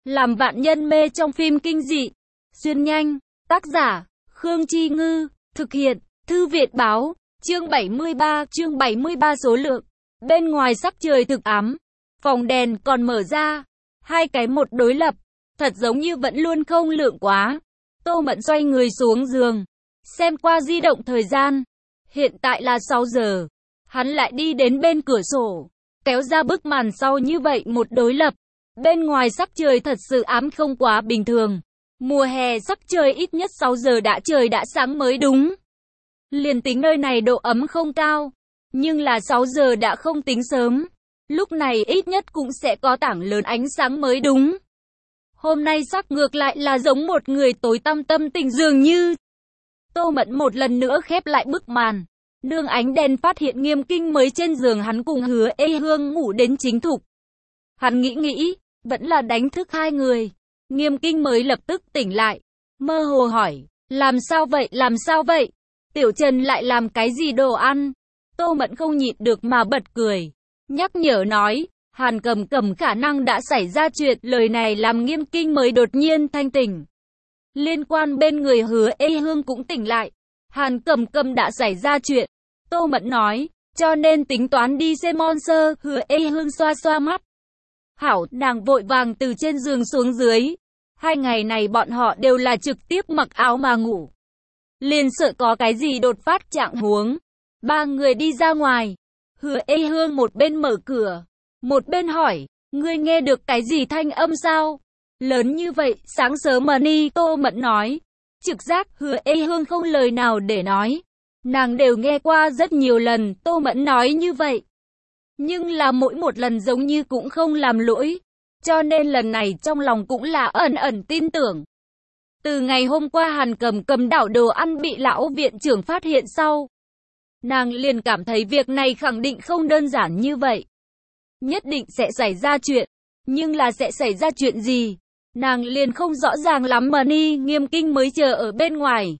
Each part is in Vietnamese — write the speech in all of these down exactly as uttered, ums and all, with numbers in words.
Làm vạn nhân mê trong phim kinh dị. Xuyên nhanh. Tác giả, Khương Chi Ngư. Thực hiện, Thư Việt Báo. Chương bảy mươi ba, chương bảy mươi ba số lượng. Bên ngoài sắc trời thực ám. Phòng đèn còn mở ra. Hai cái một đối lập. Thật giống như vẫn luôn không lượng quá. Tô Mẫn xoay người xuống giường. Xem qua di động thời gian. Hiện tại là sáu giờ. Hắn lại đi đến bên cửa sổ. Kéo ra bức màn sau như vậy một đối lập. Bên ngoài sắc trời thật sự ám không quá bình thường. Mùa hè sắc trời ít nhất sáu giờ đã trời đã sáng mới đúng. Liền tính nơi này độ ấm không cao. Nhưng là sáu giờ đã không tính sớm. Lúc này ít nhất cũng sẽ có tảng lớn ánh sáng mới đúng. Hôm nay sắc ngược lại là giống một người tối tăm tâm tình dường như. Tô Mẫn một lần nữa khép lại bức màn. Nương ánh đèn phát hiện Nghiêm Kinh mới trên giường hắn cùng Hứa Ê Hương ngủ đến chính thục. Hắn nghĩ nghĩ, vẫn là đánh thức hai người. Nghiêm Kinh mới lập tức tỉnh lại. Mơ hồ hỏi, làm sao vậy, làm sao vậy? Tiểu Trần lại làm cái gì đồ ăn? Tô Mẫn không nhịn được mà bật cười. Nhắc nhở nói, Hàn Cầm Cầm khả năng đã xảy ra chuyện. Lời này làm Nghiêm Kinh mới đột nhiên thanh tỉnh. Liên quan bên người Hứa Ê Hương cũng tỉnh lại. Hàn Cầm Cầm đã xảy ra chuyện. Tô Mẫn nói, cho nên tính toán đi xem monster. Hứa Ê Hương xoa xoa mắt. Hảo, nàng vội vàng từ trên giường xuống dưới. Hai ngày này bọn họ đều là trực tiếp mặc áo mà ngủ. Liền sợ có cái gì đột phát trạng huống. Ba người đi ra ngoài. Hứa Ê Hương một bên mở cửa, một bên hỏi, ngươi nghe được cái gì thanh âm sao? Lớn như vậy, sáng sớm mà đi, Tô Mẫn nói. Trực giác, Hứa Ê Hương không lời nào để nói. Nàng đều nghe qua rất nhiều lần, Tô Mẫn nói như vậy. Nhưng là mỗi một lần giống như cũng không làm lỗi. Cho nên lần này trong lòng cũng là ẩn ẩn tin tưởng. Từ ngày hôm qua Hàn Cầm Cầm đảo đồ ăn bị lão viện trưởng phát hiện sau. Nàng liền cảm thấy việc này khẳng định không đơn giản như vậy. Nhất định sẽ xảy ra chuyện. Nhưng là sẽ xảy ra chuyện gì? Nàng liền không rõ ràng lắm mà ni. Nghiêm Kinh mới chờ ở bên ngoài.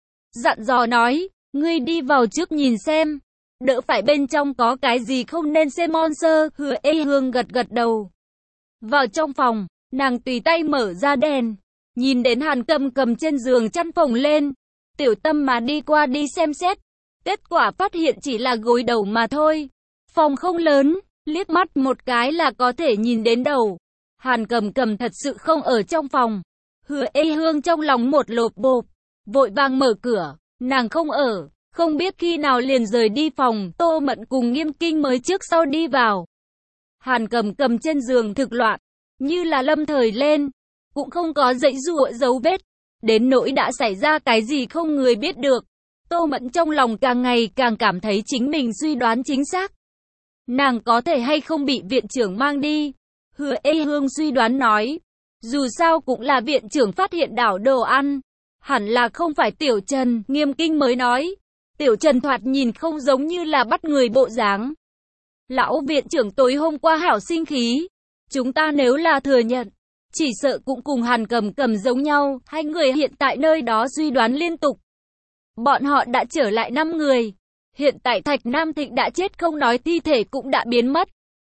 Dặn dò nói, ngươi đi vào trước nhìn xem. Đỡ phải bên trong có cái gì không nên xem monster. Hứa Ê Hương gật gật đầu. Vào trong phòng, nàng tùy tay mở ra đèn. Nhìn đến Hàn Cầm Cầm trên giường chăn phồng lên. Tiểu tâm mà đi qua đi xem xét. Kết quả phát hiện chỉ là gối đầu mà thôi. Phòng không lớn, liếc mắt một cái là có thể nhìn đến đầu. Hàn Cầm Cầm thật sự không ở trong phòng. Hứa Ê Hương trong lòng một lộp bộp. Vội vàng mở cửa, nàng không ở. Không biết khi nào liền rời đi phòng. Tô Mẫn cùng Nghiêm Kinh mới trước sau đi vào. Hàn Cầm Cầm trên giường thực loạn, như là lâm thời lên. Cũng không có dãy dụa dấu vết. Đến nỗi đã xảy ra cái gì không người biết được. Tô Mẫn trong lòng càng ngày càng cảm thấy chính mình suy đoán chính xác. Nàng có thể hay không bị viện trưởng mang đi? Hứa Ê Hương suy đoán nói. Dù sao cũng là viện trưởng phát hiện đảo đồ ăn. Hẳn là không phải Tiểu Trần. Nghiêm Kinh mới nói. Tiểu Trần thoạt nhìn không giống như là bắt người bộ dáng. Lão viện trưởng tối hôm qua hảo sinh khí. Chúng ta nếu là thừa nhận, chỉ sợ cũng cùng Hàn Cầm Cầm giống nhau. Hai người hiện tại nơi đó suy đoán liên tục. Bọn họ đã trở lại năm người. Hiện tại Thạch Nam Thịnh đã chết không nói, thi thể cũng đã biến mất.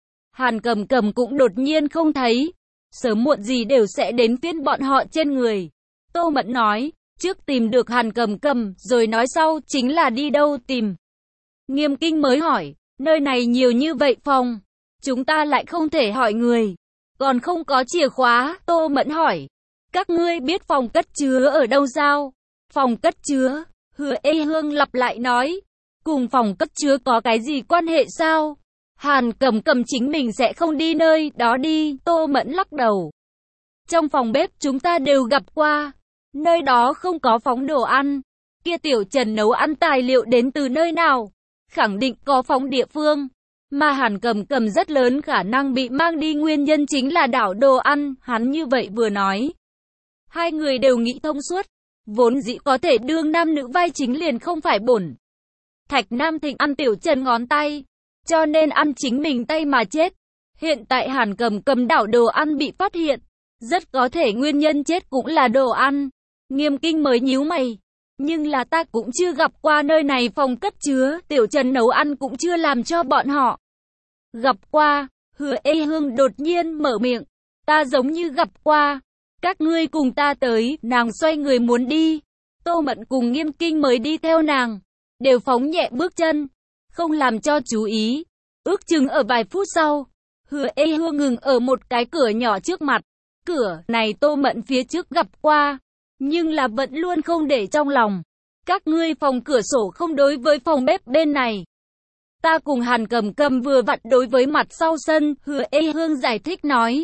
Hàn Cầm Cầm cũng đột nhiên không thấy. Sớm muộn gì đều sẽ đến phiên bọn họ trên người. Tô Mẫn nói, trước tìm được Hàn Cầm Cầm, rồi nói sau chính là đi đâu tìm. Nghiêm Kinh mới hỏi, nơi này nhiều như vậy phòng. Chúng ta lại không thể hỏi người. Còn không có chìa khóa. Tô Mẫn hỏi, các ngươi biết phòng cất chứa ở đâu sao? Phòng cất chứa. Hứa Ê Hương lặp lại nói, cùng phòng cất chứa có cái gì quan hệ sao? Hàn Cầm Cầm chính mình sẽ không đi nơi đó đi. Tô Mẫn lắc đầu. Trong phòng bếp chúng ta đều gặp qua. Nơi đó không có phóng đồ ăn. Kia Tiểu Trần nấu ăn tài liệu đến từ nơi nào? Khẳng định có phóng địa phương. Mà Hàn Cầm Cầm rất lớn khả năng bị mang đi nguyên nhân chính là đảo đồ ăn. Hắn như vậy vừa nói. Hai người đều nghĩ thông suốt. Vốn dĩ có thể đương nam nữ vai chính liền không phải bổn. Thạch Nam Thịnh ăn Tiểu Trần ngón tay. Cho nên ăn chính mình tay mà chết. Hiện tại Hàn Cầm Cầm đảo đồ ăn bị phát hiện. Rất có thể nguyên nhân chết cũng là đồ ăn. Nghiêm Kinh mới nhíu mày. Nhưng là ta cũng chưa gặp qua nơi này phòng cất chứa. Tiểu Trần nấu ăn cũng chưa làm cho bọn họ gặp qua. Hứa Ê Hương đột nhiên mở miệng. Ta giống như gặp qua. Các ngươi cùng ta tới, nàng xoay người muốn đi. Tô Mẫn cùng Nghiêm Kinh mới đi theo nàng, đều phóng nhẹ bước chân, không làm cho chú ý. Ước chừng ở vài phút sau, Hứa Ê Hương ngừng ở một cái cửa nhỏ trước mặt. Cửa này Tô Mẫn phía trước gặp qua, nhưng là vẫn luôn không để trong lòng. Các ngươi phòng cửa sổ không đối với phòng bếp bên này. Ta cùng Hàn Cầm Cầm vừa vặn đối với mặt sau sân, Hứa Ê Hương giải thích nói.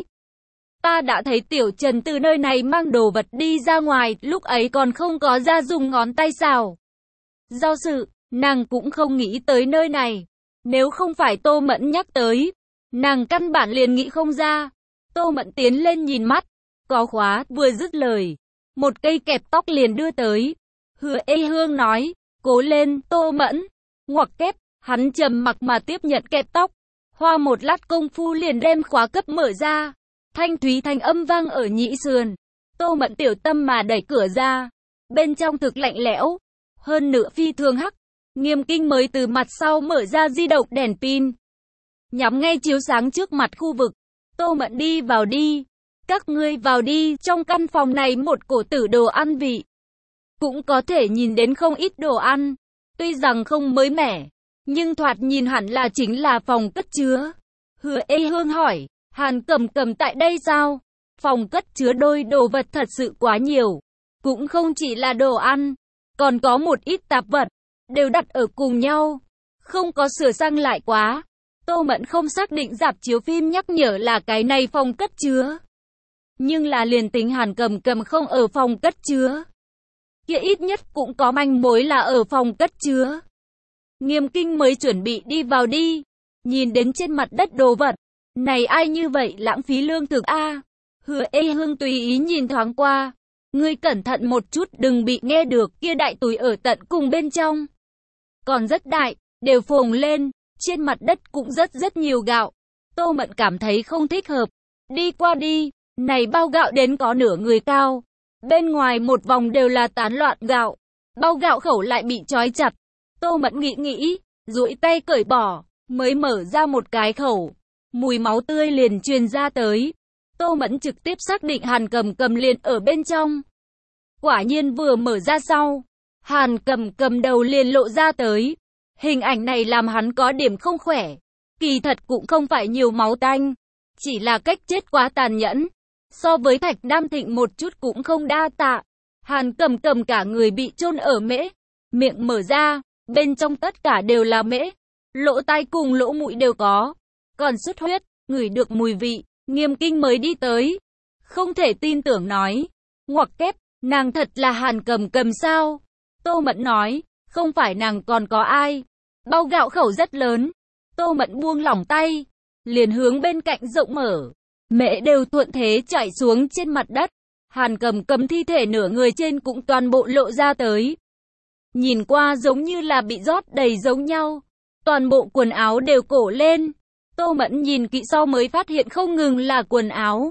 Ta đã thấy Tiểu Trần từ nơi này mang đồ vật đi ra ngoài, lúc ấy còn không có ra dùng ngón tay xào. Do sự, nàng cũng không nghĩ tới nơi này. Nếu không phải Tô Mẫn nhắc tới, nàng căn bản liền nghĩ không ra. Tô Mẫn tiến lên nhìn mắt, có khóa, vừa dứt lời. Một cây kẹp tóc liền đưa tới. Hứa Ê Hương nói, cố lên, Tô Mẫn. Ngoặc kép, hắn trầm mặc mà tiếp nhận kẹp tóc. Hoa một lát công phu liền đem khóa cấp mở ra. Thanh thúy thanh âm vang ở nhĩ sườn. Tô Mẫn tiểu tâm mà đẩy cửa ra. Bên trong thực lạnh lẽo, hơn nửa phi thường hắc. Nghiêm Kinh mới từ mặt sau mở ra di động đèn pin, nhắm ngay chiếu sáng trước mặt khu vực. Tô Mẫn đi vào đi. Các ngươi vào đi, trong căn phòng này một cổ tử đồ ăn vị. Cũng có thể nhìn đến không ít đồ ăn. Tuy rằng không mới mẻ, nhưng thoạt nhìn hẳn là chính là phòng cất chứa. Hứa Ê Hương hỏi, Hàn Cầm Cầm tại đây sao? Phòng cất chứa đôi đồ vật thật sự quá nhiều. Cũng không chỉ là đồ ăn, còn có một ít tạp vật, đều đặt ở cùng nhau. Không có sửa sang lại quá. Tô Mẫn không xác định rạp chiếu phim nhắc nhở là cái này phòng cất chứa. Nhưng là liền tính Hàn Cầm Cầm không ở phòng cất chứa, kia ít nhất cũng có manh mối là ở phòng cất chứa. Nghiêm Kinh mới chuẩn bị đi vào đi. Nhìn đến trên mặt đất đồ vật. Này ai như vậy lãng phí lương thực a? À, Hứa Ê Hương tùy ý nhìn thoáng qua. Ngươi cẩn thận một chút đừng bị nghe được, kia đại túi ở tận cùng bên trong. Còn rất đại, đều phồng lên, trên mặt đất cũng rất rất nhiều gạo. Tô Mẫn cảm thấy không thích hợp. Đi qua đi, này bao gạo đến có nửa người cao. Bên ngoài một vòng đều là tán loạn gạo. Bao gạo khẩu lại bị trói chặt. Tô Mẫn nghĩ nghĩ, duỗi tay cởi bỏ, mới mở ra một cái khẩu. Mùi máu tươi liền truyền ra tới. Tô Mẫn trực tiếp xác định Hàn Cầm Cầm liền ở bên trong. Quả nhiên vừa mở ra sau, Hàn Cầm Cầm đầu liền lộ ra tới. Hình ảnh này làm hắn có điểm không khỏe. Kỳ thật cũng không phải nhiều máu tanh, chỉ là cách chết quá tàn nhẫn. So với Thạch Nam Thịnh một chút cũng không đa tạ. Hàn Cầm Cầm cả người bị chôn ở mễ, miệng mở ra, bên trong tất cả đều là mễ, lỗ tai cùng lỗ mũi đều có, còn xuất huyết, ngửi được mùi vị. Nghiêm Kinh mới đi tới, không thể tin tưởng nói, ngoặc kép, nàng thật là Hàn Cầm Cầm sao? Tô Mẫn nói, không phải nàng còn có ai. Bao gạo khẩu rất lớn. Tô Mẫn buông lỏng tay, liền hướng bên cạnh rộng mở. Mễ đều thuận thế chảy xuống trên mặt đất. Hàn Cầm Cầm thi thể nửa người trên cũng toàn bộ lộ ra tới. Nhìn qua giống như là bị rót đầy giống nhau. Toàn bộ quần áo đều cổ lên. Tô Mẫn nhìn kỹ sau mới phát hiện không ngừng là quần áo.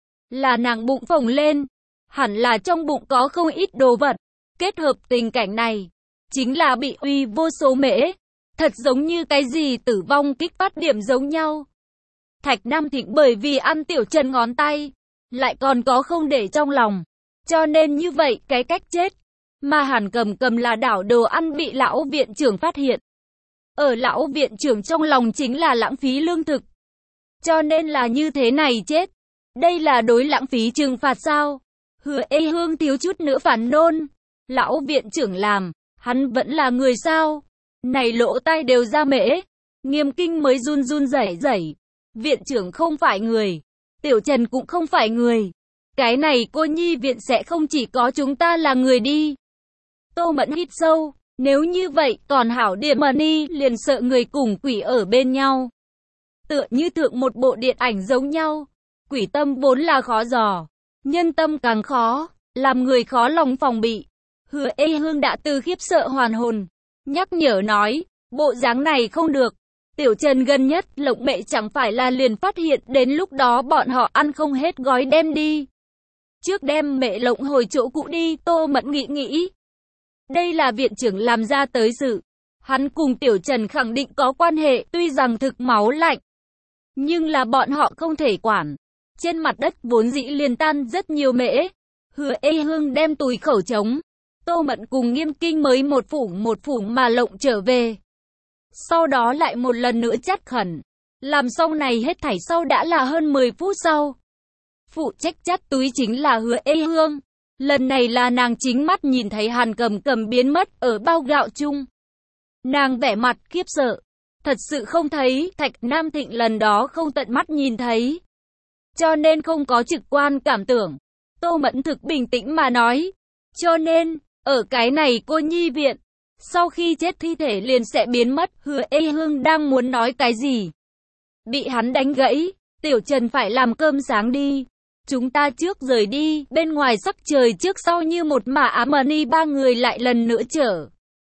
Là nàng bụng phồng lên. Hẳn là trong bụng có không ít đồ vật. Kết hợp tình cảnh này, chính là bị uy vô số mễ. Thật giống như cái gì tử vong kích phát điểm giống nhau. Thạch Nam Thịnh bởi vì ăn Tiểu Trần ngón tay, lại còn có không để trong lòng. Cho nên như vậy cái cách chết. Mà Hàn Cầm Cầm là đảo đồ ăn bị lão viện trưởng phát hiện. Ở lão viện trưởng trong lòng chính là lãng phí lương thực. Cho nên là như thế này chết. Đây là đối lãng phí trừng phạt sao? Hứa Ê Hương thiếu chút nữa phản nôn. Lão viện trưởng làm, hắn vẫn là người sao? Này lỗ tai đều ra mễ. Nghiêm Kinh mới run run rẩy rẩy. Viện trưởng không phải người. Tiểu Trần cũng không phải người. Cái này cô nhi viện sẽ không chỉ có chúng ta là người đi. Tô Mẫn hít sâu. Nếu như vậy còn hảo điểm mà ni liền sợ người cùng quỷ ở bên nhau. Tựa như thượng một bộ điện ảnh giống nhau. Quỷ tâm vốn là khó dò. Nhân tâm càng khó. Làm người khó lòng phòng bị. Hứa Ê Hương đã từ khiếp sợ hoàn hồn. Nhắc nhở nói. Bộ dáng này không được. Tiểu Trần gần nhất lộng mẹ chẳng phải là liền phát hiện đến lúc đó bọn họ ăn không hết gói đem đi. Trước đem mẹ lộng hồi chỗ cũ đi. Tô Mẫn nghĩ nghĩ. Đây là viện trưởng làm ra tới sự. Hắn cùng Tiểu Trần khẳng định có quan hệ, tuy rằng thực máu lạnh. Nhưng là bọn họ không thể quản. Trên mặt đất vốn dĩ liền tan rất nhiều mễ. Hứa Ê Hương đem túi khẩu trống. Tô Mẫn cùng Nghiêm Kinh mới một phủ một phủ mà lộng trở về. Sau đó lại một lần nữa chắt khẩn. Làm xong này hết thảy sau đã là hơn mười phút sau. Phụ trách chắt túi chính là Hứa Ê Hương. Lần này là nàng chính mắt nhìn thấy Hàn Cầm Cầm biến mất ở bao gạo chung. Nàng vẻ mặt khiếp sợ. Thật sự không thấy, Thạch Nam Thịnh lần đó không tận mắt nhìn thấy. Cho nên không có trực quan cảm tưởng. Tô Mẫn thực bình tĩnh mà nói. Cho nên, ở cái này cô nhi viện, sau khi chết thi thể liền sẽ biến mất. Hứa Ê Hương đang muốn nói cái gì? Bị hắn đánh gãy. Tiểu Trần phải làm cơm sáng đi. Chúng ta trước rời đi. Bên ngoài sắc trời trước sau như một mà ám ni ba người lại lần nữa trở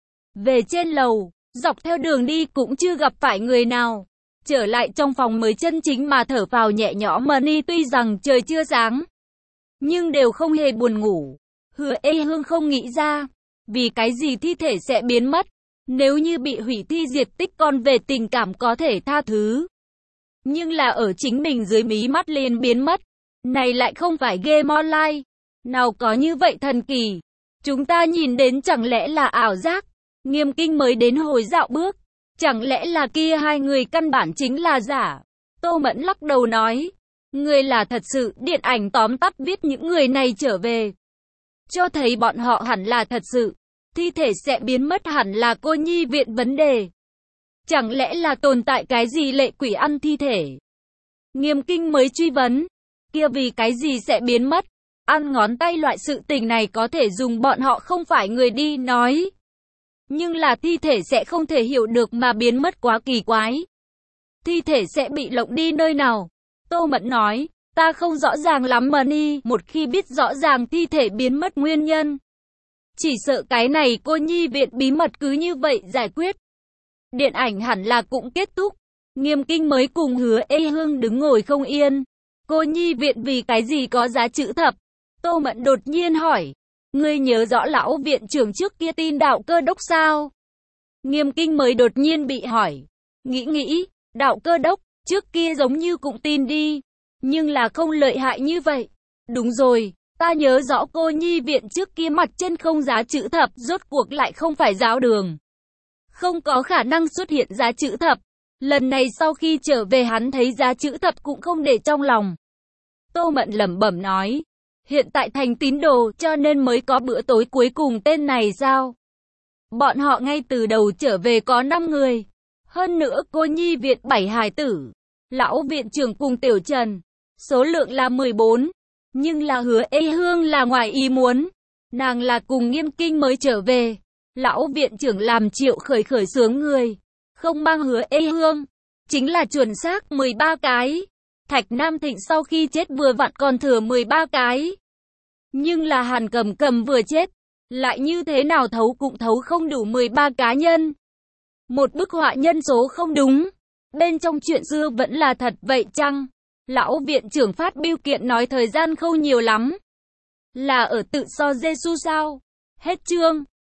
về trên lầu. Dọc theo đường đi cũng chưa gặp phải người nào. Trở lại trong phòng mới chân chính mà thở vào nhẹ nhõm. Mani tuy rằng trời chưa sáng, nhưng đều không hề buồn ngủ. Hứa Ê Hương không nghĩ ra, vì cái gì thi thể sẽ biến mất. Nếu như bị hủy thi diệt tích còn về tình cảm có thể tha thứ. Nhưng là ở chính mình dưới mí mắt liền biến mất. Này lại không phải game online. Nào có như vậy thần kỳ. Chúng ta nhìn đến chẳng lẽ là ảo giác. Nghiêm Kinh mới đến hồi dạo bước. Chẳng lẽ là kia hai người căn bản chính là giả. Tô Mẫn lắc đầu nói. Người là thật sự, điện ảnh tóm tắt viết những người này trở về. Cho thấy bọn họ hẳn là thật sự. Thi thể sẽ biến mất hẳn là cô nhi viện vấn đề. Chẳng lẽ là tồn tại cái gì lệ quỷ ăn thi thể? Nghiêm Kinh mới truy vấn. Kia vì cái gì sẽ biến mất? Ăn ngón tay loại sự tình này có thể dùng bọn họ không phải người đi nói. Nhưng là thi thể sẽ không thể hiểu được mà biến mất quá kỳ quái. Thi thể sẽ bị lộng đi nơi nào? Tô Mẫn nói, ta không rõ ràng lắm Mani, một khi biết rõ ràng thi thể biến mất nguyên nhân. Chỉ sợ cái này cô nhi viện bí mật cứ như vậy giải quyết. Điện ảnh hẳn là cũng kết thúc. Nghiêm Kinh mới cùng Hứa Ê Hương đứng ngồi không yên. Cô nhi viện vì cái gì có giá chữ thập? Tô Mẫn đột nhiên hỏi. Ngươi nhớ rõ lão viện trưởng trước kia tin đạo cơ đốc sao? Nghiêm Kinh mới đột nhiên bị hỏi. Nghĩ nghĩ, đạo cơ đốc, trước kia giống như cũng tin đi. Nhưng là không lợi hại như vậy. Đúng rồi, ta nhớ rõ cô nhi viện trước kia mặt trên không giá chữ thập, rốt cuộc lại không phải giáo đường. Không có khả năng xuất hiện giá chữ thập. Lần này sau khi trở về hắn thấy giá chữ thập cũng không để trong lòng. Tô Mẫn lẩm bẩm nói. Hiện tại thành tín đồ cho nên mới có bữa tối cuối cùng tên này sao? Bọn họ ngay từ đầu trở về có năm người. Hơn nữa cô nhi viện bảy hài tử. Lão viện trưởng cùng Tiểu Trần. Số lượng là mười bốn. Nhưng là Hứa Ê Hương là ngoài ý muốn. Nàng là cùng Nghiêm Kinh mới trở về. Lão viện trưởng làm Triệu Khởi khởi sướng người. Không mang Hứa Ê Hương. Chính là chuẩn xác mười ba cái. Thạch Nam Thịnh sau khi chết vừa vặn còn thừa mười ba cái. Nhưng là Hàn Cầm Cầm vừa chết. Lại như thế nào thấu cũng thấu không đủ mười ba cá nhân. Một bức họa nhân số không đúng. Bên trong chuyện xưa vẫn là thật vậy chăng? Lão viện trưởng phát biêu kiện nói thời gian không nhiều lắm. Là ở tự so Giê-xu sao? Hết chương.